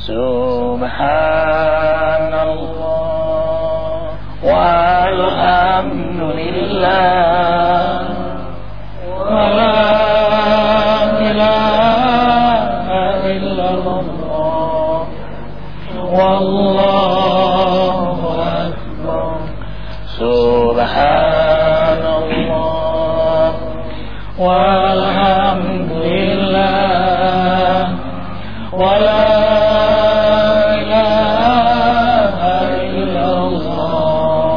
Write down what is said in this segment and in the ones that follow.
Subhanallah walhamdulillah wa la ilaha illallah wallahu akbar. Subhanallah walhamdulillah wa la ilaha illallah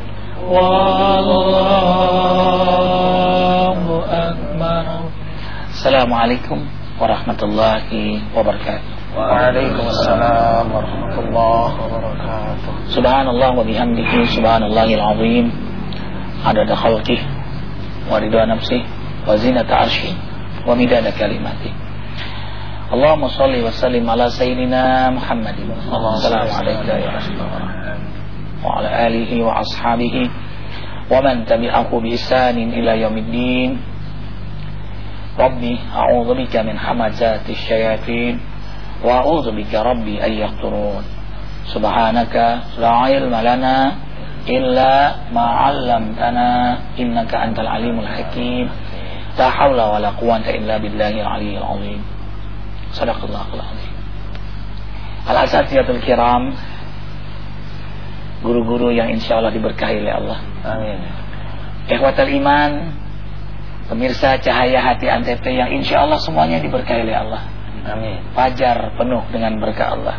wallahu akbar. Assalamualaikum warahmatullahi wabarakatuh. Waalaikumsalam warahmatullahi wabarakatuh. Subhanallah wa bihamdihi subhanallahil azim adada khalqih wa ridha nafsih wa zinata arsyih wa midada kalimati. Allahumma shalli wa sallim ala sayyidina Muhammadin sallallahu alaihi wa sallam wa ala alihi wa ashabihi wa man tabi'ahu bi ihsanin ila yaumiddin. Rabbi a'udzu bika min hamazati syayatin wa a'udzu bika rabbi ay yahturun. Subhanaka la ilma lana illa ma 'allamtana innaka antal alimul hakim. La haula wala quwwata illa billahil aliyyil azim. Shadaqallahul azim. Al-asatiyatul kiram, guru-guru yang insyaallah diberkahi oleh Allah. Amin. Ikhwatal iman, pemirsa Cahaya Hati Antv yang insyaallah semuanya diberkahi oleh Allah. Amin. Fajar penuh dengan berkah Allah.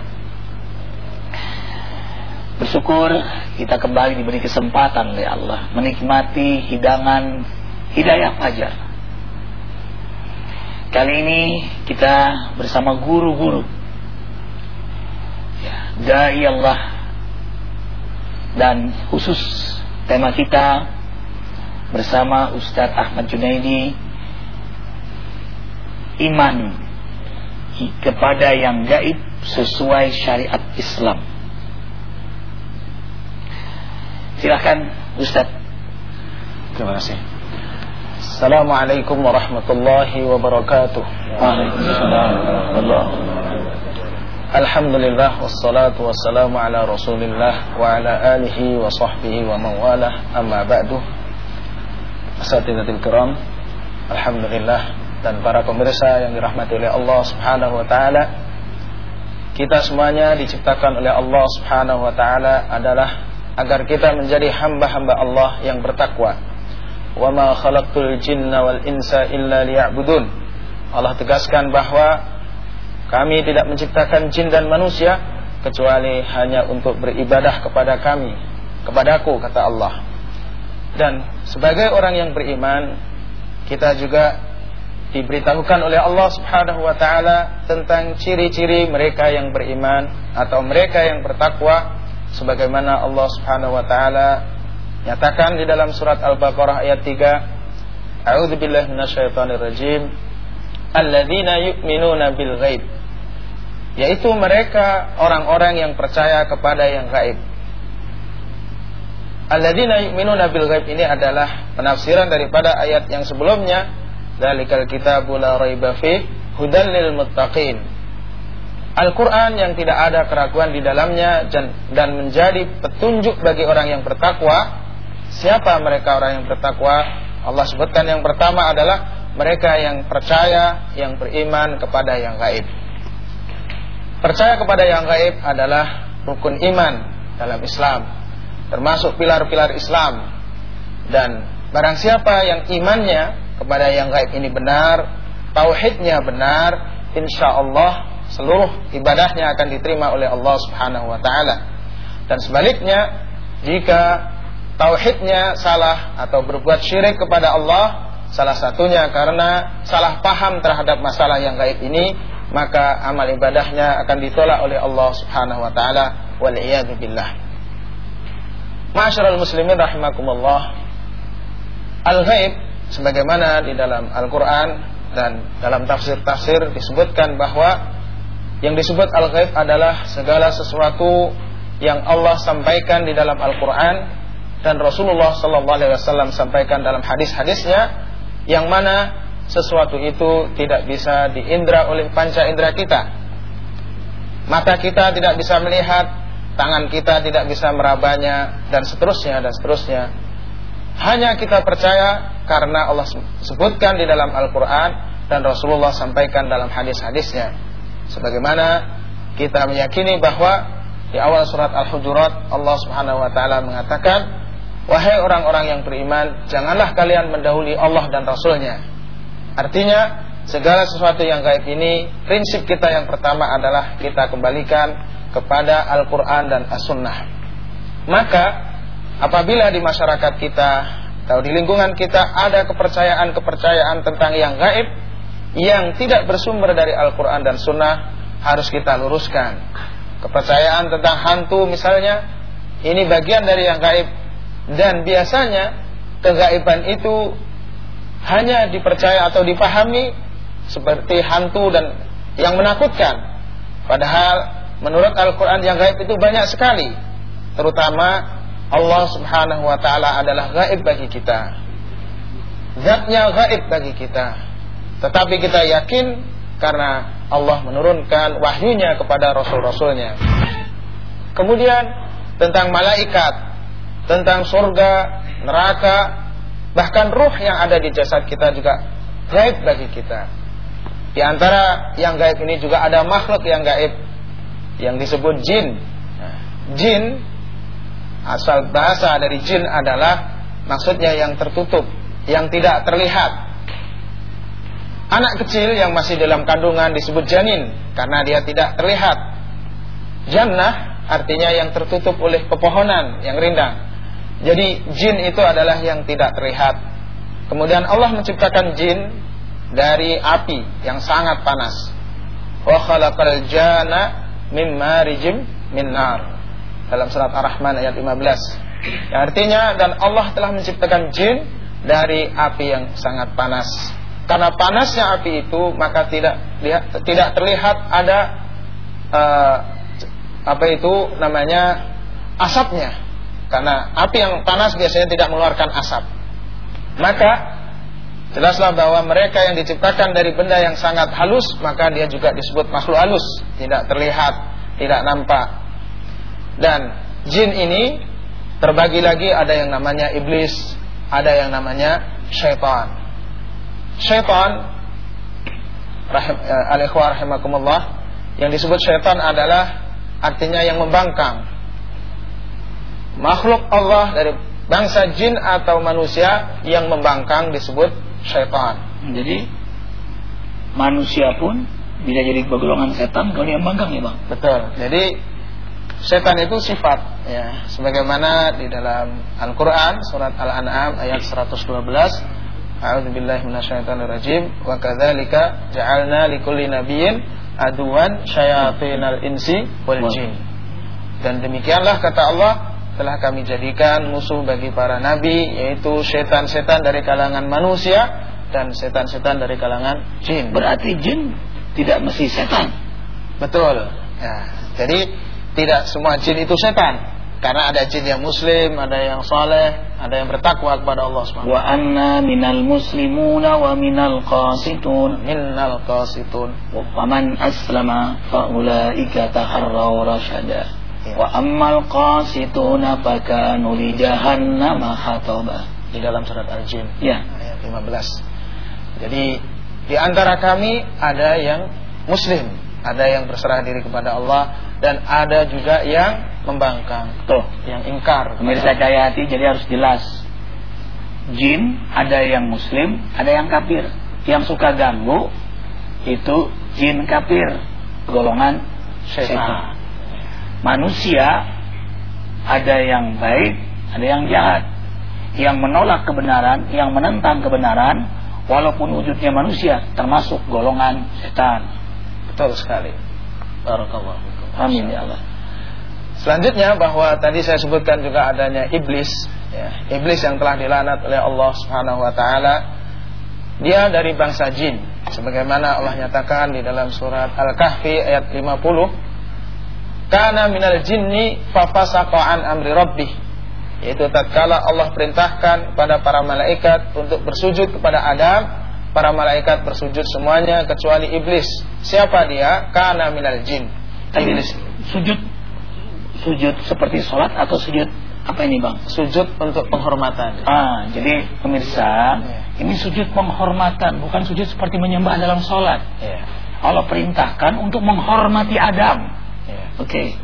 Bersyukur kita kembali diberi kesempatan oleh Allah menikmati hidangan hidayah fajar. Kali ini kita bersama guru-guru ya, Dai Allah, dan khusus tema kita bersama Ustadz Ahmad Junaidi, iman kepada yang gaib sesuai syariat Islam. Silakan Ustadz. Terima kasih. Assalamualaikum warahmatullahi wabarakatuh. Waalaikumsalam warahmatullahi wabarakatuh. Alhamdulillah wassalatu wassalamu ala Rasulillah wa ala alihi wa sahbihi wa mawalah. Amma ba'du. Asatidatul kiram, alhamdulillah, dan para pemirsa yang dirahmati oleh Allah Subhanahu wa taala. Kita semuanya diciptakan oleh Allah Subhanahu wa taala adalah agar kita menjadi hamba-hamba Allah yang bertakwa. Wa ma khalaqtul jinna wal insa illa liya'budun. Allah tegaskan bahwa kami tidak menciptakan jin dan manusia kecuali hanya untuk beribadah kepada kami, kepadaku, kata Allah. Dan sebagai orang yang beriman, kita juga diberitahukan oleh Allah Subhanahu wa taala tentang ciri-ciri mereka yang beriman atau mereka yang bertakwa, sebagaimana Allah Subhanahu wa taala nyatakan di dalam surat Al-Baqarah ayat 3, A'udzubillahi minasyaitonir rajim, alladzina yu'minuna bil ghaib, yaitu mereka orang-orang yang percaya kepada yang gaib. Alladzina yu'minuna bil ghaib ini adalah penafsiran daripada ayat yang sebelumnya, dzalikal kitabu la raiba fih hudan lil muttaqin. Al-Quran yang tidak ada keraguan di dalamnya dan menjadi petunjuk bagi orang yang bertakwa. Siapa mereka orang yang bertakwa? Allah sebutkan yang pertama adalah mereka yang percaya, yang beriman kepada yang gaib. Percaya kepada yang gaib adalah rukun iman dalam Islam, termasuk pilar-pilar Islam. Dan barang siapa yang imannya kepada yang gaib ini benar, tauhidnya benar, insya Allah seluruh ibadahnya akan diterima oleh Allah Subhanahu wa taala. Dan sebaliknya, jika tauhidnya salah atau berbuat syirik kepada Allah, salah satunya karena salah paham terhadap masalah yang gaib ini, maka amal ibadahnya akan ditolak oleh Allah Subhanahu wa taala, wal iyadu billah. Ma'asyiral muslimin rahimakumullah, al-ghaib sebagaimana di dalam Al-Qur'an dan dalam tafsir-tafsir disebutkan bahwa yang disebut al-ghaib adalah segala sesuatu yang Allah sampaikan di dalam Al-Qur'an dan Rasulullah sallallahu alaihi wasallam sampaikan dalam hadis-hadisnya, yang mana sesuatu itu tidak bisa diindra oleh panca indera kita. Mata kita tidak bisa melihat, tangan kita tidak bisa merabanya, dan seterusnya dan seterusnya. Hanya kita percaya karena Allah sebutkan di dalam Al-Quran dan Rasulullah sampaikan dalam hadis-hadisnya. Sebagaimana kita meyakini bahwa di awal surat Al-Hujurat Allah Subhanahu wa taala mengatakan, wahai orang-orang yang beriman, janganlah kalian mendahului Allah dan Rasulnya. Artinya, segala sesuatu yang gaib ini, prinsip kita yang pertama adalah kita kembalikan kepada Al-Quran dan As-Sunnah. Maka, apabila di masyarakat kita atau di lingkungan kita ada kepercayaan-kepercayaan tentang yang gaib yang tidak bersumber dari Al-Quran dan Sunnah, harus kita luruskan. Kepercayaan tentang hantu misalnya, ini bagian dari yang gaib. Dan biasanya kegaiban itu hanya dipercaya atau dipahami seperti hantu dan yang menakutkan. Padahal menurut Al-Quran yang gaib itu banyak sekali. Terutama Allah Subhanahu wa ta'ala adalah gaib bagi kita. Zatnya gaib bagi kita. Tetapi kita yakin karena Allah menurunkan wahyunya kepada Rasul-Rasulnya. Kemudian tentang malaikat, tentang surga, neraka, bahkan ruh yang ada di jasad kita juga gaib bagi kita. Di antara yang gaib ini juga ada makhluk yang gaib yang disebut jin. Jin, asal bahasa dari jin adalah maksudnya yang tertutup, yang tidak terlihat. Anak kecil yang masih dalam kandungan disebut janin karena dia tidak terlihat. Jannah artinya yang tertutup oleh pepohonan yang rindang. Jadi jin itu adalah yang tidak terlihat. Kemudian Allah menciptakan jin dari api yang sangat panas. Wa khalaqal janna min marijim min nar. Dalam surat Ar-Rahman ayat 15. Yang artinya, dan Allah telah menciptakan jin dari api yang sangat panas. Karena panasnya api itu, maka tidak terlihat ada asapnya. Karena api yang panas biasanya tidak mengeluarkan asap. Maka jelaslah bahwa mereka yang diciptakan dari benda yang sangat halus, maka dia juga disebut makhluk halus, tidak terlihat, tidak nampak. Dan jin ini terbagi lagi, ada yang namanya iblis, ada yang namanya syaitan. Syaitan, al-ikhwah rahimakumullah, yang disebut syaitan adalah artinya yang membangkang. Makhluk Allah dari bangsa jin atau manusia yang membangkang disebut syaitan. Jadi manusia pun bisa jadi golongan setan kalau yang membangkang, ya Bang. Betul. Jadi setan itu sifat, ya, sebagaimana di dalam Al-Quran surat Al-An'am ayat 112. A'udzubillahi minasyaitonirrajim. Wa kadzalika ja'alna likulli nabiyyin aduwan syayatinal insi wal jin. Dan demikianlah kata Allah, telah kami jadikan musuh bagi para nabi, yaitu setan-setan dari kalangan manusia dan setan-setan dari kalangan jin. Berarti jin tidak mesti setan. Betul. Ya, jadi tidak semua jin itu setan. Karena ada jin yang muslim, ada yang saleh, ada yang bertakwa kepada Allah SWT. Wa anna minal muslimuna wa minal qasitun. Minal qasitun. Wa man aslama fa ulaika taharraw rasyada. Wa ammal qasituna fakanu li jahannama hataba. Di dalam surat Al-Jin, ya, ayat 15. Jadi di antara kami ada yang muslim, ada yang berserah diri kepada Allah, dan ada juga yang membangkang, yang ingkar. Pemirsa Cahaya Hati, jadi harus jelas. Jin ada yang muslim, ada yang kafir. Yang suka ganggu itu jin kafir, golongan setan. Manusia ada yang baik, ada yang jahat. Yang menolak kebenaran, yang menentang kebenaran, walaupun wujudnya manusia, termasuk golongan setan. Betul sekali. Barakallahu fikum. Amin ya Allah. Selanjutnya, bahwa tadi saya sebutkan juga adanya iblis, ya, iblis yang telah dilaknat oleh Allah Subhanahu wa taala. Dia dari bangsa jin, sebagaimana Allah nyatakan di dalam surat Al-Kahfi ayat 50. Kana minal jinni fafasaqa an amri rabbih. Yaitu tatkala Allah perintahkan pada para malaikat untuk bersujud kepada Adam, para malaikat bersujud semuanya kecuali iblis. Siapa dia? Kana minal jin. Tadi sujud seperti sholat atau sujud apa ini bang? Sujud untuk penghormatan. Jadi pemirsa, ini sujud penghormatan, bukan sujud seperti menyembah dalam sholat. Allah perintahkan untuk menghormati Adam. Oke.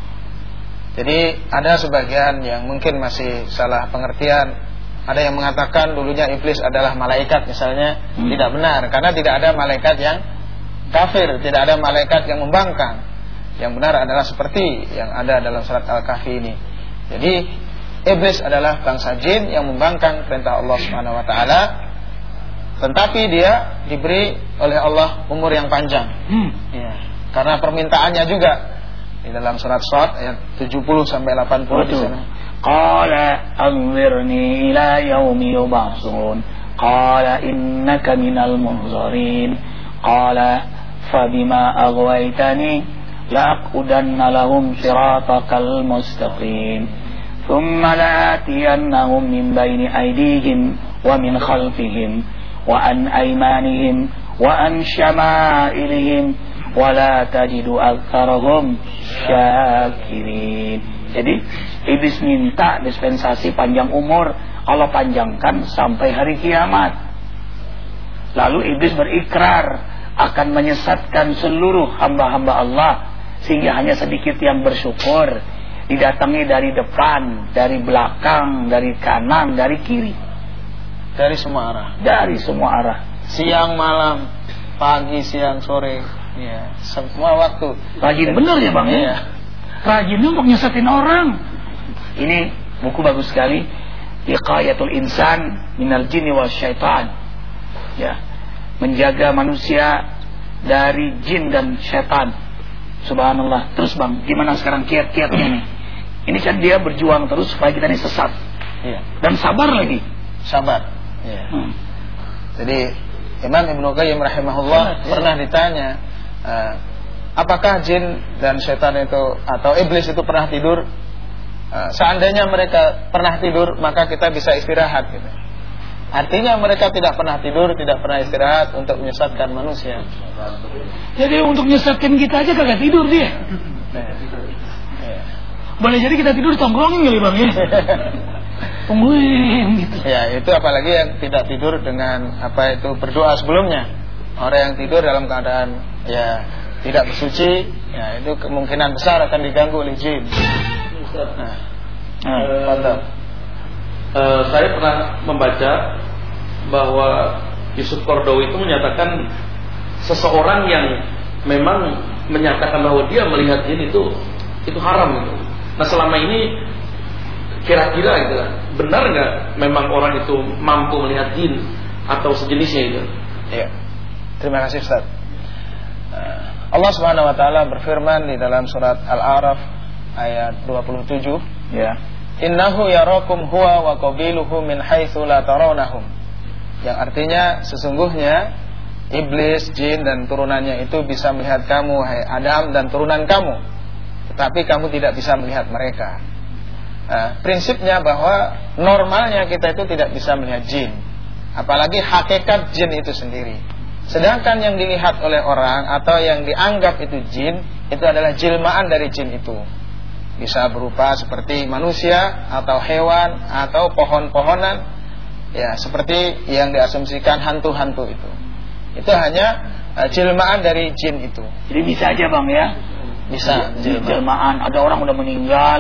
Jadi ada sebagian yang mungkin masih salah pengertian. Ada yang mengatakan dulunya iblis adalah malaikat misalnya. Tidak benar, karena tidak ada malaikat yang kafir, tidak ada malaikat yang membangkang. Yang benar adalah seperti yang ada dalam surat Al-Kahfi ini. Jadi iblis adalah bangsa jin yang membangkang perintah Allah Subhanahu wa taala. Tetapi dia diberi oleh Allah umur yang panjang. Karena permintaannya juga di dalam surat Shad ayat 70 sampai 80 di sana. Qala anzirni ila yaumi yub'atsun. Qala innaka minal munzirin. Qala fabima aghwaytani la'aqudanna lahum siratakal mustaqim. Thumma la'atiyannahum min bayni aydihim wa min khalfihim wa an aymanihim wa an syama'ilihim wa la tajidu aktsarahum syakirin. Jadi iblis minta dispensasi panjang umur, Allah panjangkan sampai hari kiamat. Lalu iblis berikrar akan menyesatkan seluruh hamba-hamba Allah, sehingga hanya sedikit yang bersyukur. Didatangi dari depan, dari belakang, dari kanan, dari kiri, dari semua arah. Dari semua arah. Siang malam, pagi siang sore, semua waktu. Rajin bener ya bang ya. Rajin untuk nyesatin orang. Ini buku bagus sekali, Wiqayatul Insan Minal Jinni Wasyaitan. Menjaga manusia dari jin dan syaitan. Subhanallah. Terus bang, gimana sekarang kiat-kiatnya nih? Ini kan dia berjuang terus supaya kita ini sesat. Dan sabar lagi. Sabar. Jadi Imam Ibnu Qayyim rahimahullah pernah ditanya, apakah jin dan syaitan itu atau iblis itu pernah tidur? Seandainya mereka pernah tidur, maka kita bisa istirahat gitu. Artinya mereka tidak pernah tidur, tidak pernah istirahat untuk menyesatkan manusia. Jadi untuk menyesatkan kita aja kagak tidur dia. Boleh jadi kita tidur ditongkrongin kali bang ya. Tungguin gitu. Itu apalagi yang tidak tidur dengan berdoa sebelumnya. Orang yang tidur dalam keadaan tidak bersuci, itu kemungkinan besar akan diganggu oleh jin. Saya pernah membaca bahwa Yusuf Qaradawi itu menyatakan seseorang yang memang menyatakan bahwa dia melihat jin itu haram gitu. Nah selama ini kira-kira gitu, benar nggak memang orang itu mampu melihat jin atau sejenisnya itu? Terima kasih Ustaz. Allah Subhanahu wa taala berfirman di dalam surat Al-A'raf ayat 27, Innahu yarakum huwa wa qabiluhu min haitsu la tarawnahum. Yang artinya sesungguhnya iblis, jin dan turunannya itu bisa melihat kamu hai Adam dan turunan kamu, tetapi kamu tidak bisa melihat mereka. Prinsipnya bahwa normalnya kita itu tidak bisa melihat jin, apalagi hakikat jin itu sendiri. Sedangkan yang dilihat oleh orang atau yang dianggap itu jin, itu adalah jelmaan dari jin itu. Bisa berupa seperti manusia atau hewan atau pohon-pohonan, seperti yang diasumsikan hantu-hantu itu. Itu hanya jelmaan dari jin itu. Jadi bisa aja bang ya. Bisa jelmaan. Ada orang udah meninggal.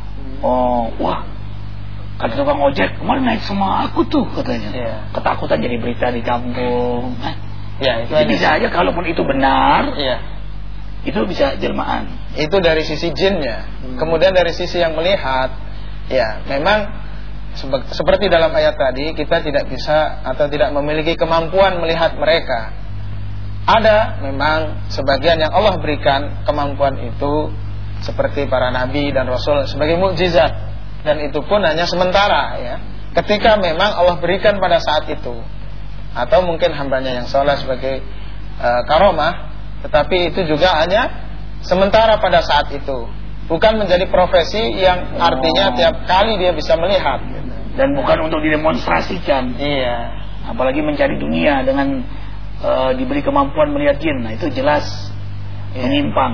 Kata tukang ojek, kemarin naik sama aku tuh katanya. Ketakutan jadi berita di kampung. Itu bisa aja, kalaupun itu benar, itu bisa jelmaan. Itu dari sisi jinnya. Kemudian dari sisi yang melihat, memang seperti dalam ayat tadi, kita tidak bisa atau tidak memiliki kemampuan melihat mereka. Ada memang sebagian yang Allah berikan kemampuan itu, seperti para nabi dan rasul sebagai mukjizat, dan itu pun hanya sementara ketika memang Allah berikan pada saat itu, atau mungkin hambanya yang soleh sebagai karomah, tetapi itu juga hanya sementara pada saat itu, bukan menjadi profesi yang artinya tiap kali dia bisa melihat, dan bukan untuk didemonstrasikan. Apalagi mencari dunia dengan diberi kemampuan melihat jin. Nah itu jelas menyimpang.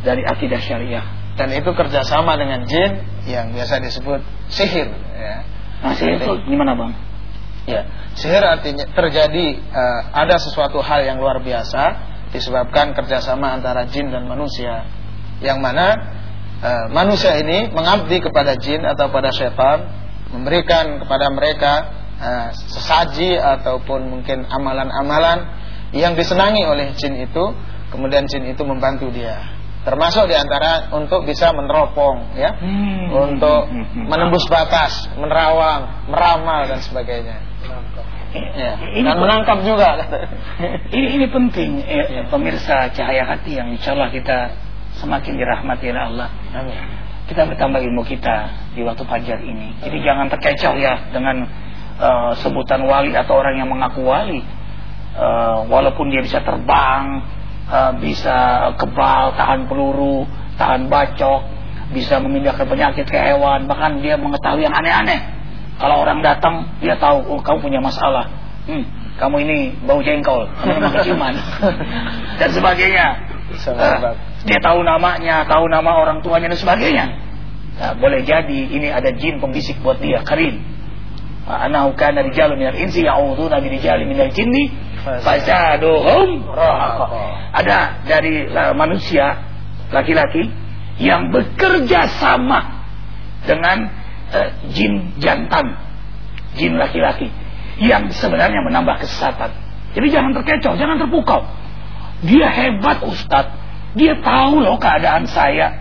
dari akidah syariah. Dan itu kerjasama dengan jin yang biasa disebut sihir, ya. Nah, sihir itu gimana, Bang? Ya, sihir artinya terjadi ada sesuatu hal yang luar biasa disebabkan kerjasama antara jin dan manusia, yang mana manusia ini mengabdi kepada jin atau pada setan, memberikan kepada mereka sesaji ataupun mungkin amalan-amalan yang disenangi oleh jin itu, kemudian jin itu membantu dia. Termasuk diantara untuk bisa meneropong, ya, untuk menembus batas, menerawang, meramal dan sebagainya. Ya, dan menangkap juga. Ini penting, pemirsa Cahaya Hati yang insyaallah kita semakin dirahmati oleh Allah. Amin. Kita bertambah ilmu kita di waktu fajar ini. Jadi jangan terkecoh ya dengan sebutan wali atau orang yang mengaku wali. Walaupun dia bisa terbang, bisa kebal, tahan peluru, tahan bacok, bisa memindahkan penyakit ke hewan, bahkan dia mengetahui yang aneh-aneh. Kalau orang datang, dia tahu, oh, kamu punya masalah, kamu ini bau jengkol, kamu ini keciuman, dan sebagainya. Dia tahu namanya, tahu nama orang tuanya dan sebagainya. Nah, boleh jadi ini ada jin pembisik buat dia, karin. Anahu kana rijalun minal insi ya'udzuuna bi rijalin minal jinni fazaduhum rahaqa. Ada dari manusia laki-laki yang bekerja sama dengan jin jantan, jin laki-laki yang sebenarnya menambah kesesatan. Jadi jangan terkecoh, jangan terpukau. Dia hebat Ustadz, dia tahu loh keadaan saya.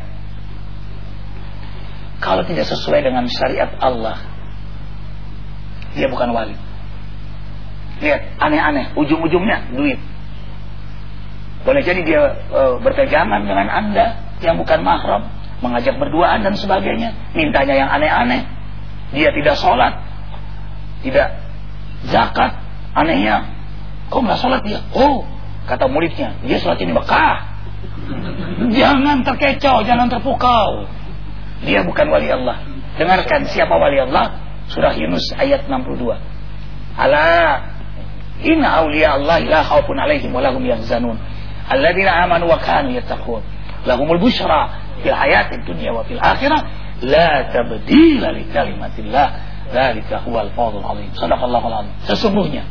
Kalau tidak sesuai dengan syariat Allah, dia bukan wali. Lihat, aneh-aneh, ujung-ujungnya duit. Boleh jadi dia berpegangan dengan Anda yang bukan mahram, mengajak berduaan dan sebagainya, mintanya yang aneh-aneh. Dia tidak sholat, tidak zakat. Anehnya, kok nggak sholat dia? Oh, kata muridnya, dia sholat di Mekah. Jangan terkecoh, jangan terpukau. Dia bukan wali Allah. Dengarkan siapa wali Allah. Surah Yunus ayat 62. Ala inna awliya Allah la khawfun alaihim wa lahum yahzanun alladzina amanu wa kanu yattaqun lahumul busyra fil hayatid dunya wa fil akhirah la tabdila li kalimatillah dzalika huwal fadlul azim. Shadaqallahul azim. Sesungguhnya,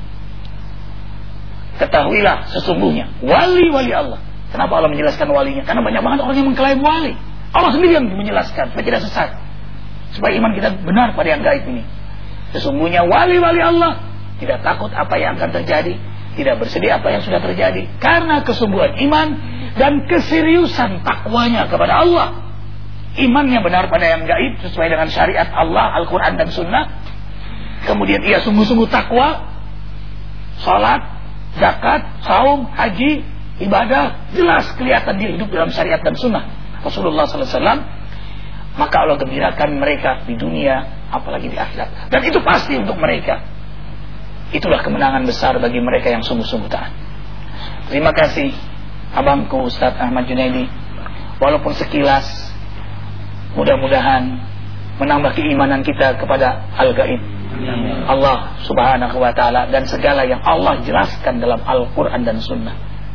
ketahuilah, sesungguhnya wali-wali Allah. Kenapa Allah menjelaskan walinya? Karena banyak banget orang yang mengklaim wali. Allah sendiri yang menjelaskan supaya tidak sesat, supaya iman kita benar pada yang gaib ini. Sesungguhnya wali-wali Allah tidak takut apa yang akan terjadi, tidak bersedih apa yang sudah terjadi, karena kesungguhan iman dan keseriusan takwanya kepada Allah. Imannya benar pada yang gaib sesuai dengan syariat Allah, Al-Quran dan Sunnah. Kemudian ia sungguh-sungguh takwa, salat, zakat, saum, haji, ibadah, jelas kelihatan dia hidup dalam syariat dan Sunnah Rasulullah SAW. Maka Allah gembirakan mereka di dunia, apalagi di akhirat. Dan itu pasti untuk mereka. Itulah kemenangan besar bagi mereka yang sungguh-sungguh taat. Terima kasih abangku Ustadz Ahmad Junaidi. Walaupun sekilas, mudah-mudahan menambah keimanan kita kepada Al-Gaib, Allah Subhanahu wa ta'ala, dan segala yang Allah jelaskan dalam Al-Quran dan Sunnah.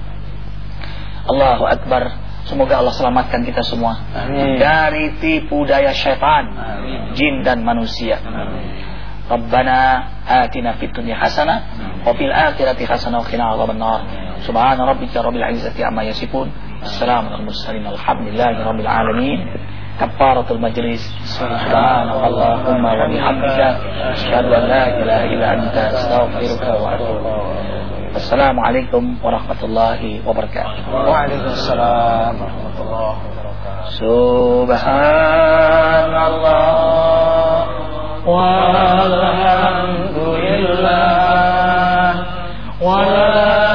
Allahu Akbar. Semoga Allah selamatkan kita semua. Amin. Dari tipu daya syaitan, jin dan manusia. Amin. Rabbana atina fid dunya hasanah wa fil akhirati hasanah wa qina adzabannar. Subhana rabbika rabbil izzati amma yasifun. Assalamu alal mursalin. Alhamdulillahi rabbil alamin. Kafaratul majlis. Subhanallahumma wa bihamdika asyhadu an la ilaha illa anta astaghfiruka wa atubu ilaik. Assalamualaikum warahmatullahi wabarakatuh. Waalaikumsalam warahmatullahi wabarakatuh. Subhanallah walhamdulillah wa